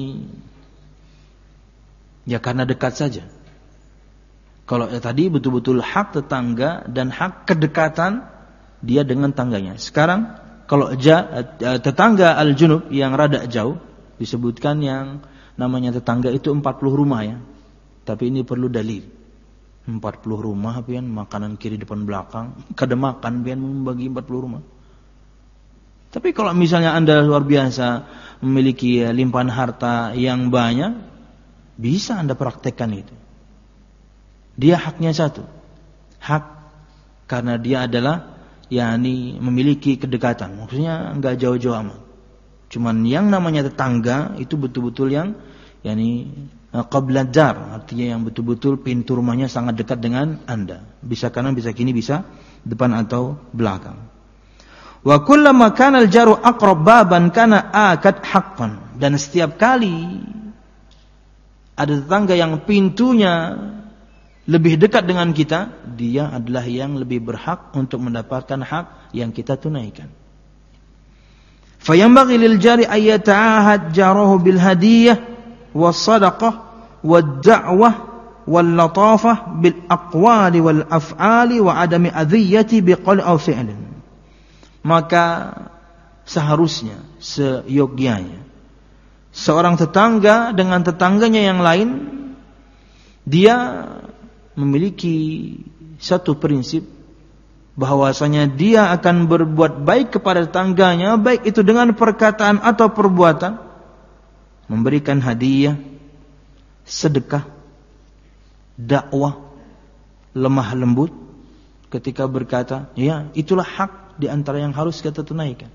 karena dekat saja. Kalau tadi betul-betul hak tetangga dan hak kedekatan dia dengan tangganya. Sekarang kalau tetangga al-junub yang rada jauh, disebutkan yang namanya tetangga itu 40 rumah ya. Tapi ini perlu dalil. 40 rumah pian makanan kiri depan belakang, kada makan pian membagi 40 rumah. Tapi kalau misalnya Anda luar biasa memiliki limpahan harta yang banyak, bisa Anda praktekkan itu. Dia haknya satu. Hak karena dia adalah yakni memiliki kedekatan. Maksudnya enggak jauh-jauh amat. Cuman yang namanya tetangga itu betul-betul yang yakni qabla dar, artinya yang betul-betul pintu rumahnya sangat dekat dengan Anda. Bisa kanan, bisa kiri, bisa depan atau belakang. Wa kullama kana al-jaru aqrab baban kana akad haqqan. Dan setiap kali ada tetangga yang pintunya lebih dekat dengan kita, dia adalah yang lebih berhak untuk mendapatkan hak yang kita tunaikan. Fayanbaghi lil jari ay yata'ahad jarahu bil hadiyah was sadaqah wad da'wah wal latafah bil aqwali wal af'ali wa adami adhiyati biqaul aw fi'lin. Maka seharusnya seyogyanya seorang tetangga dengan tetangganya yang lain, dia memiliki satu prinsip bahwasanya dia akan berbuat baik kepada tetangganya, baik itu dengan perkataan atau perbuatan, memberikan hadiah, sedekah, dakwah, lemah lembut ketika berkata, ya itulah hak di antara yang harus kita tunaikan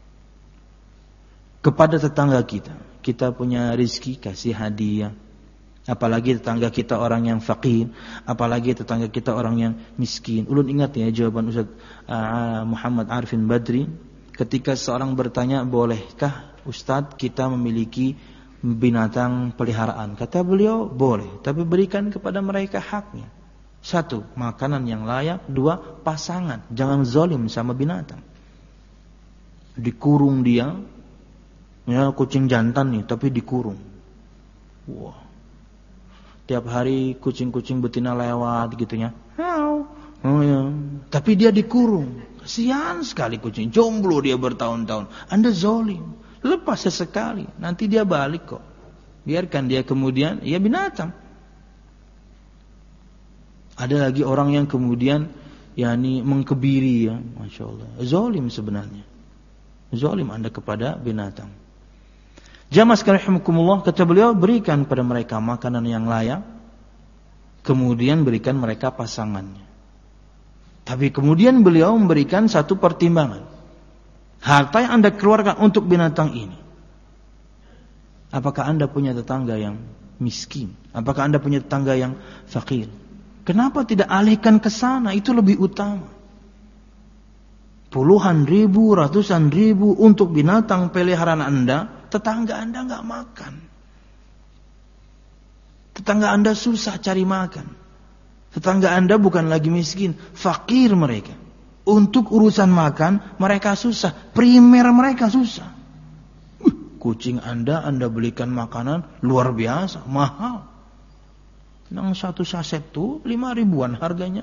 kepada tetangga kita. Kita punya rezeki, kasih hadiah. Apalagi tetangga kita orang yang fakir, apalagi tetangga kita orang yang miskin. Ulun ingat ya jawaban Ustaz Muhammad Arifin Badri ketika seorang bertanya, bolehkah Ustaz kita memiliki binatang peliharaan? Kata beliau, boleh, tapi berikan kepada mereka haknya. Satu, makanan yang layak. Dua, pasangan. Jangan zalim sama binatang. Dikurung dia, ya kucing jantan nih, tapi dikurung. Wah. Tiap hari kucing-kucing betina lewat gitunya. Oh ya. Tapi dia dikurung. Kasihan sekali kucing. Jomblo dia bertahun-tahun. Anda zalim. Lepas sesekali. Nanti dia balik kok. Biarkan dia kemudian. Ya binatang. Ada lagi orang yang kemudian yakni mengkebiri ya. Masya Allah. Zalim sebenarnya. Zalim Anda kepada binatang. Jamaah sekalian rahimakumullah, kata beliau, berikan pada mereka makanan yang layak, kemudian berikan mereka pasangannya. Tapi kemudian beliau memberikan satu pertimbangan. Harta yang Anda keluarkan untuk binatang ini, apakah Anda punya tetangga yang miskin? Apakah Anda punya tetangga yang fakir? Kenapa tidak alihkan ke sana? Itu lebih utama. Puluhan ribu, ratusan ribu untuk binatang peliharaan Anda, tetangga Anda enggak makan. Tetangga Anda susah cari makan. Tetangga Anda bukan lagi miskin, fakir mereka. Untuk urusan makan mereka susah, primer mereka susah. Kucing Anda belikan makanan luar biasa, mahal. Yang satu saset tuh 5 ribuan harganya.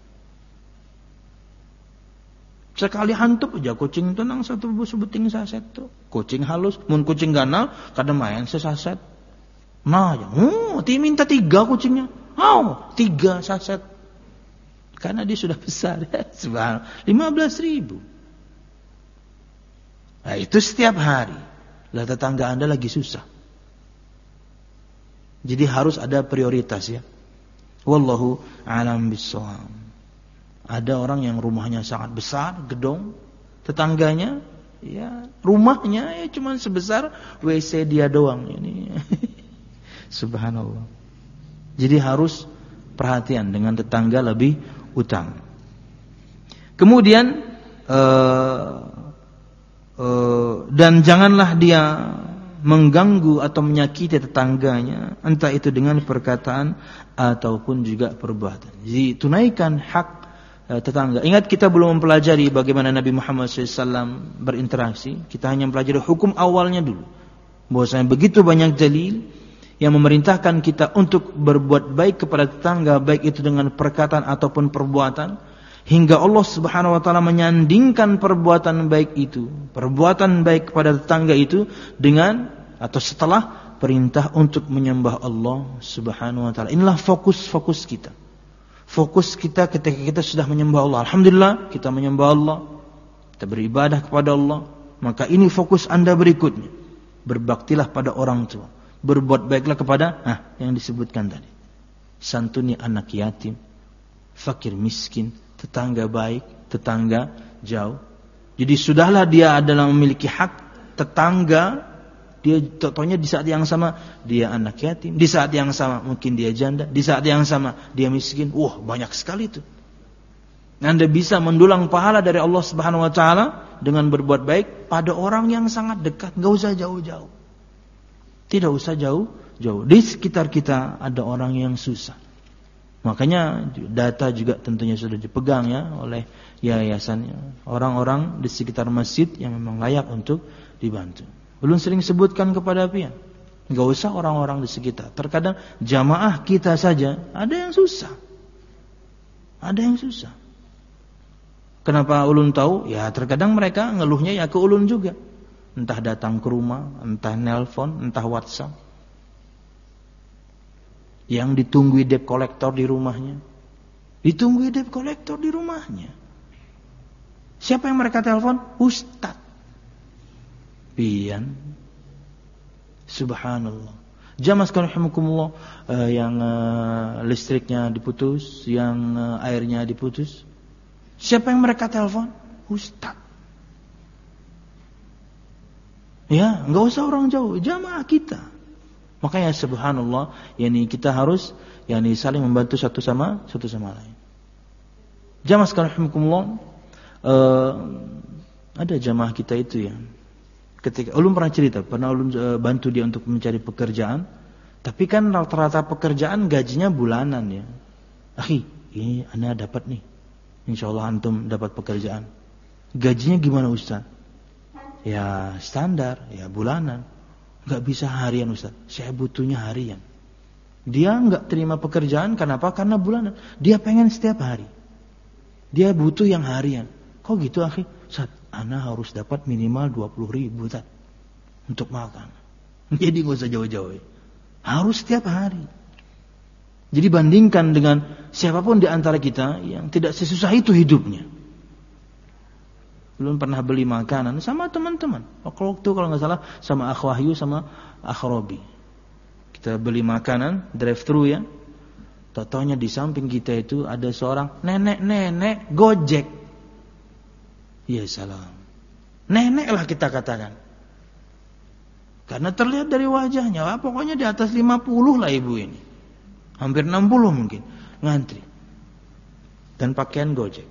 Sekali hantup aja kucing itu nang satu sebuting saset tuh. Kucing halus, mun kucing ganal kadang main sesaset. Nah, ya, dia minta 3 kucingnya. 3 saset. Karena dia sudah besar. Subhanallah. 15.000. Nah, itu setiap hari. Lah tetangga Anda lagi susah. Jadi harus ada prioritas ya. Wallahu a'lam bissawab. Ada orang yang rumahnya sangat besar, gedong, tetangganya, ya rumahnya ya cuma sebesar WC dia doang ini. Subhanallah. Jadi harus perhatian dengan tetangga lebih utama. Kemudian dan janganlah dia mengganggu atau menyakiti tetangganya, entah itu dengan perkataan ataupun juga perbuatan. Jadi tunaikan hak tetangga. Ingat kita belum mempelajari bagaimana Nabi Muhammad SAW berinteraksi. Kita hanya mempelajari hukum awalnya dulu. Bahwasanya begitu banyak dalil yang memerintahkan kita untuk berbuat baik kepada tetangga, baik itu dengan perkataan ataupun perbuatan, hingga Allah Subhanahu wa taala menyandingkan perbuatan baik itu, perbuatan baik kepada tetangga itu dengan atau setelah perintah untuk menyembah Allah Subhanahu wa taala. Inilah fokus kita. Fokus kita ketika kita sudah menyembah Allah. Alhamdulillah kita menyembah Allah, kita beribadah kepada Allah. Maka ini fokus Anda berikutnya. Berbaktilah pada orang tua, berbuat baiklah kepada yang disebutkan tadi. Santuni anak yatim, fakir miskin, tetangga baik, tetangga jauh. Jadi sudahlah dia adalah memiliki hak tetangga, dia contohnya di saat yang sama dia anak yatim, di saat yang sama mungkin dia janda, di saat yang sama dia miskin. Banyak sekali itu. Anda bisa mendulang pahala dari Allah Subhanahu wa taala dengan berbuat baik pada orang yang sangat dekat, enggak usah jauh-jauh. Tidak usah jauh-jauh. Di sekitar kita ada orang yang susah. Makanya data juga tentunya sudah dipegang ya oleh yayasannya. Orang-orang di sekitar masjid yang memang layak untuk dibantu. Belum sering sebutkan kepada pian. Enggak usah orang-orang di sekitar. Terkadang jamaah kita saja ada yang susah. Ada yang susah. Kenapa ulun tahu? Ya terkadang mereka ngeluhnya ya ke ulun juga. Entah datang ke rumah, entah nelpon, entah WhatsApp. Yang ditunggui debt collector di rumahnya. Ditunggui debt collector di rumahnya. Siapa yang mereka telepon? Ustaz. Pian. Subhanallah. Jamaah sekalian rahimakumullah, yang listriknya diputus, yang airnya diputus. Siapa yang mereka telepon? Ustaz. Ya, enggak usah orang jauh, jamaah kita. Makanya subhanallah, yani kita harus saling membantu satu sama lain. Jamaah sekalian rahimakumullah, ada jamaah kita itu ya. Ketika ulun pernah cerita, pernah ulun bantu dia untuk mencari pekerjaan, tapi kan rata-rata pekerjaan gajinya bulanan ya. Akhi, ini ana dapat nih. Insyaallah antum dapat pekerjaan. Gajinya gimana Ustaz? Ya standar, ya bulanan. Enggak bisa harian Ustaz. Saya butuhnya harian. Dia enggak terima pekerjaan kenapa? Karena bulanan. Dia pengen setiap hari. Dia butuh yang harian. Kok gitu akhi? Ustaz, ana harus dapat minimal 20.000 Ustaz untuk makan. Jadi enggak usah jauh-jauh. Harus setiap hari. Jadi bandingkan dengan siapapun di antara kita yang tidak sesusah itu hidupnya. Belum pernah beli makanan sama teman-teman. Waktu kalau nggak salah sama Akh Wahyu sama Akh Robi. Kita beli makanan drive-thru ya. Totonya di samping kita itu ada seorang nenek-nenek Gojek. Ya salam. Nenek lah kita katakan. Karena terlihat dari wajahnya, pokoknya di atas 50 lah ibu ini. Hampir 60 mungkin ngantri dan pakaian Gojek.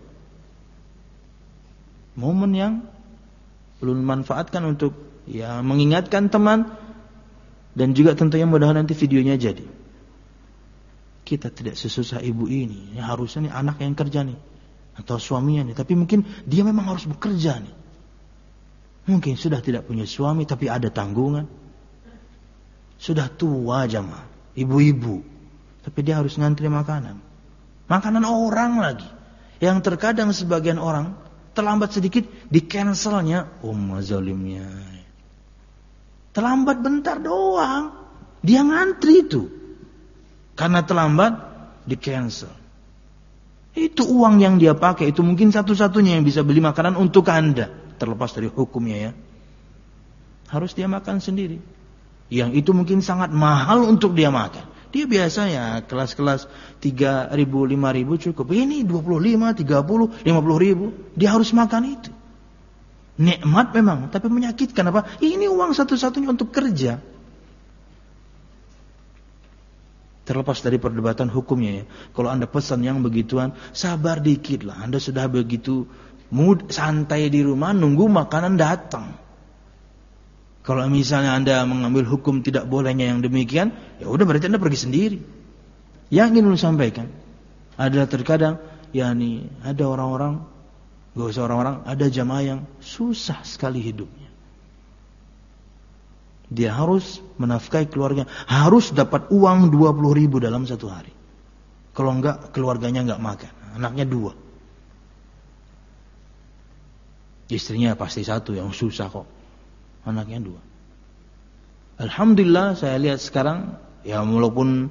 Momen yang belum manfaatkan untuk mengingatkan teman dan juga tentunya mudah-mudahan nanti videonya jadi. Kita tidak sesusah ibu ini. Harusnya nih anak yang kerja nih atau suaminya nih, tapi mungkin dia memang harus bekerja nih. Mungkin sudah tidak punya suami tapi ada tanggungan. Sudah tua jamaah, ibu-ibu. Tapi dia harus ngantri makanan. Makanan orang lagi. Yang terkadang sebagian orang terlambat sedikit di-cancelnya. Zalimnya. Terlambat bentar doang. Dia ngantri itu. Karena terlambat di-cancel. Itu uang yang dia pakai. Itu mungkin satu-satunya yang bisa beli makanan untuk Anda. Terlepas dari hukumnya ya. Harus dia makan sendiri. Yang itu mungkin sangat mahal untuk dia makan. Dia biasanya kelas-kelas 3.000, 5.000 cukup. Ini 25, 30, 50.000. Dia harus makan itu. Nikmat memang, tapi menyakitkan apa? Ini uang satu-satunya untuk kerja. Terlepas dari perdebatan hukumnya ya. Kalau Anda pesan yang begituan, sabar dikit lah. Anda sudah begitu santai di rumah, nunggu makanan datang. Kalau misalnya Anda mengambil hukum tidak bolehnya yang demikian, ya udah berarti Anda pergi sendiri. Yang ingin saya sampaikan adalah terkadang ada orang-orang, enggak usah orang-orang, ada jamaah yang susah sekali hidupnya. Dia harus menafkahi keluarga, harus dapat uang 20.000 dalam satu hari. Kalau enggak, keluarganya enggak makan. Anaknya 2. Istrinya pasti 1 yang susah kok. Anaknya 2. Alhamdulillah saya lihat sekarang, ya walaupun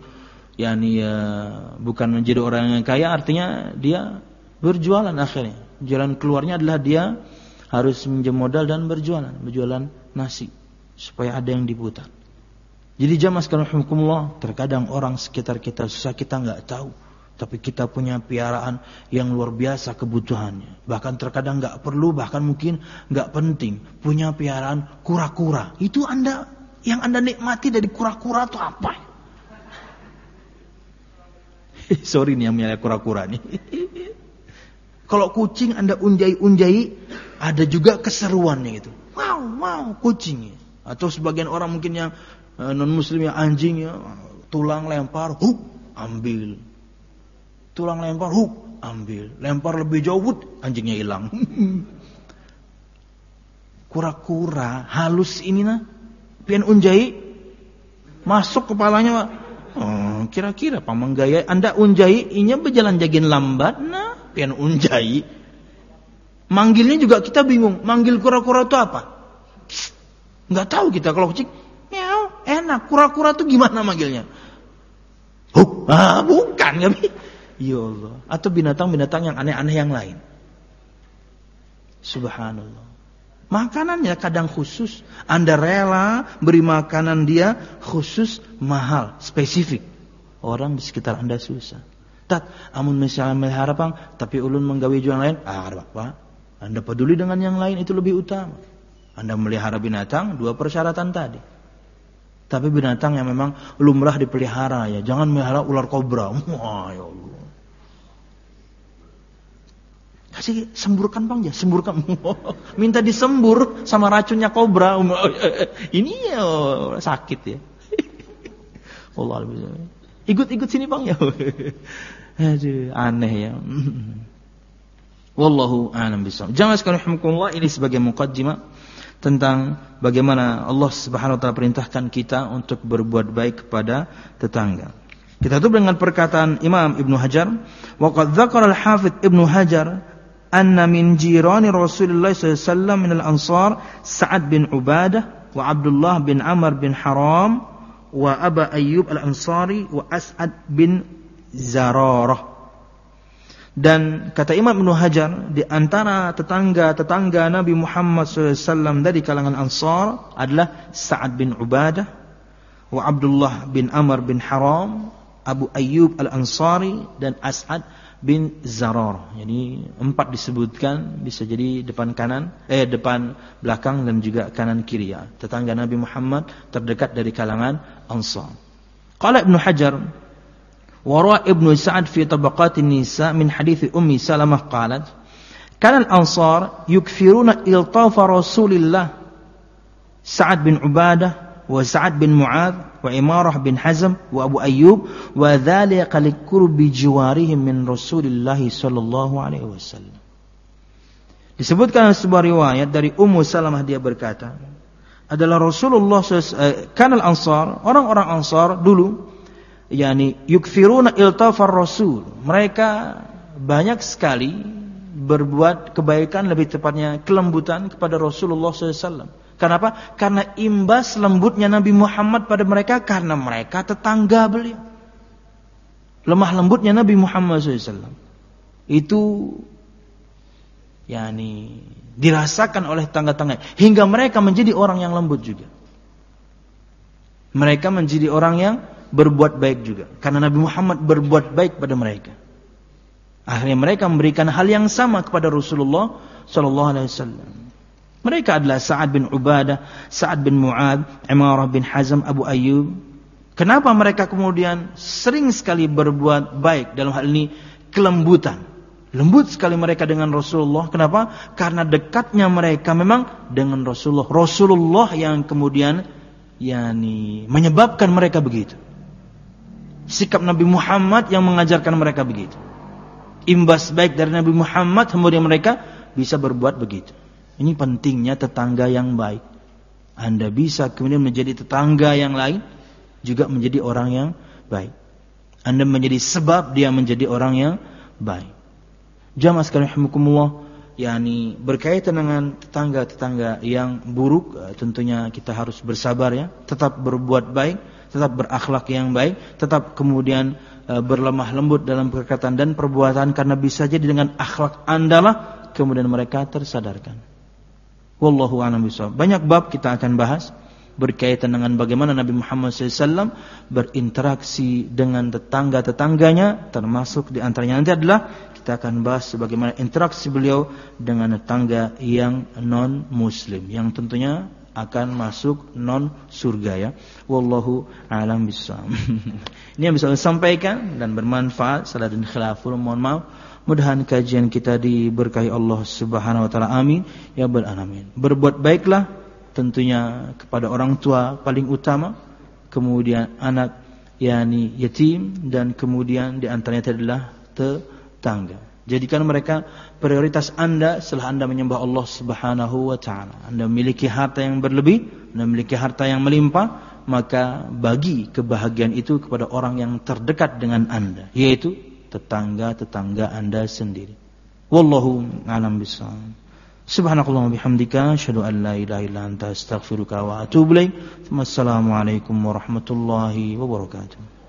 bukan menjadi orang yang kaya, artinya dia berjualan akhirnya. Jalan keluarnya adalah dia harus minjem modal dan berjualan nasi supaya ada yang diputar. Jadi jamaah sekalian rahimakumullah, terkadang orang sekitar kita susah, kita enggak tahu, tapi kita punya piaraan yang luar biasa kebutuhannya. Bahkan terkadang enggak perlu, bahkan mungkin enggak penting, punya piaraan kura-kura. Itu yang Anda nikmati dari kura-kura itu apa? Sorry nih yang melihara kura-kura nih. Kalau kucing Anda unjai-unjai, ada juga keseruannya gitu. Wow, kucing. Atau sebagian orang mungkin yang non-muslim yang anjing ya, tulang lempar, ambil. Tulang lempar, ambil. Lempar lebih jauh, anjingnya hilang. Kura-kura halus ini pian unjai masuk kepalanya, Pak. Kira-kira pamang gaya Anda unjai inya berjalan jagin lambat, pian unjai. Manggilnya juga kita bingung. Manggil kura-kura itu apa? Enggak tahu kita. Kalau kucing meow, enak. Kura-kura itu gimana manggilnya? Bukan. Ya Allah. Atau binatang-binatang yang aneh-aneh yang lain. Subhanallah. Makanannya kadang khusus. Anda rela beri makanan dia khusus, mahal, spesifik. Orang di sekitar Anda susah. Amun misalnya melihara pang, tapi ulun menggawe jual lain, apa? Anda peduli dengan yang lain itu lebih utama. Anda melihara binatang, 2 persyaratan tadi. Tapi binatang yang memang lumrah dipelihara ya, jangan melihara ular kobra. Wah, ya Allah. Kasih semburkan bang ya, semburkan. Minta disembur sama racunnya kobra. Ini ya sakit ya. Allah Alhamdulillah. Ikut sini bang ya. Aduh, aneh ya. Wallahu a'lam bishawab. Jangan sekali rahimakumullah, ini sebagai muqaddimah tentang bagaimana Allah Subhanahu wa taala perintahkan kita untuk berbuat baik kepada tetangga. Kita tutup dengan perkataan Imam Ibnu Hajar, wa qad dzakara al-Hafidz Ibnu Hajar anna min jirani Rasulullah sallallahu alaihi wasallam min al-Ansar Sa'ad bin Ubadah wa Abdullah bin Amr bin Haram wa Aba Ayyub al-Ansari wa As'ad bin Zararah. Dan kata Imam Ibnu Hajar, di antara tetangga Nabi Muhammad SAW dari kalangan Ansar adalah Sa'ad bin Ubadah, wa Abdullah bin Amr bin Haram, Abu Ayyub al-Ansari, dan As'ad bin Zarar. Jadi 4 disebutkan, bisa jadi depan belakang dan juga kanan kiri ya. Tetangga Nabi Muhammad terdekat dari kalangan Ansar. Qala Ibnu Hajar, وراء ابن سعد في طبقات النساء من حديث أم سلمة قالت كان الأنصار يكثرون إلطاف رسول الله سعد بن عبادة وسعد بن معاذ وعمارة بن حزم وأبو أيوب وذلك لقرب جوارهم من رسول الله صلى الله عليه وسلم. Disebutkan sebuah riwayat dari Ummu Salamah, dia berkata adalah Rasulullah kan al-Ansar, orang-orang Ansar dulu yukfiruna iltafar Rasul. Mereka banyak sekali berbuat kebaikan, lebih tepatnya kelembutan kepada Rasulullah SAW. Kenapa? Karena imbas lembutnya Nabi Muhammad pada mereka, karena mereka tetangga beliau. Lemah lembutnya Nabi Muhammad SAW itu dirasakan oleh tangga-tangga, hingga mereka menjadi orang yang lembut juga. Mereka menjadi orang yang berbuat baik juga, karena Nabi Muhammad berbuat baik pada mereka. Akhirnya mereka memberikan hal yang sama kepada Rasulullah sallallahu alaihi wasallam. Mereka adalah Sa'ad bin Ubadah, Sa'ad bin Mu'ad, Imarah bin Hazm, Abu Ayyub. Kenapa mereka kemudian sering sekali berbuat baik, dalam hal ini kelembutan? Lembut sekali mereka dengan Rasulullah. Kenapa? Karena dekatnya mereka memang dengan Rasulullah. Rasulullah yang kemudian menyebabkan mereka begitu. Sikap Nabi Muhammad yang mengajarkan mereka begitu. Imbas baik dari Nabi Muhammad, kemudian mereka bisa berbuat begitu. Ini pentingnya tetangga yang baik. Anda bisa kemudian menjadi tetangga yang lain juga menjadi orang yang baik. Anda menjadi sebab dia menjadi orang yang baik. Jamaah sekalian rahimakumullah, yakni berkaitan dengan tetangga-tetangga yang buruk, tentunya kita harus bersabar ya, tetap berbuat baik, tetap berakhlak yang baik, tetap kemudian berlemah lembut dalam perkataan dan perbuatan, karena bisa jadi dengan akhlak Anda lah kemudian mereka tersadarkan. Wallahu a'lam bishawab. Banyak bab kita akan bahas berkaitan dengan bagaimana Nabi Muhammad SAW berinteraksi dengan tetangga-tetangganya, termasuk di antaranya nanti adalah kita akan bahas bagaimana interaksi beliau dengan tetangga yang non muslim, yang tentunya akan masuk non surga ya. Wallahu a'lam bishawab. Ini yang bisa saya sampaikan dan bermanfaat. Salah dan khilaful, mohon maaf. Mudahan kajian kita diberkahi Allah Subhanahu wa taala. Amin ya rabbal alamin. Berbuat baiklah tentunya kepada orang tua paling utama, kemudian anak yakni yatim, dan kemudian di antaranya adalah tetangga. Jadikan mereka prioritas Anda setelah Anda menyembah Allah Subhanahu wa taala. Anda memiliki harta yang berlebih, Anda memiliki harta yang melimpah, maka bagi kebahagiaan itu kepada orang yang terdekat dengan Anda, yaitu tetangga-tetangga Anda sendiri. Wallahu a'lam bishawab. Subhanakallahumma bihamdika asyhadu an la ilaha illa anta astaghfiruka wa atubu ilaik. Wassalamu alaikum warahmatullahi wabarakatuh.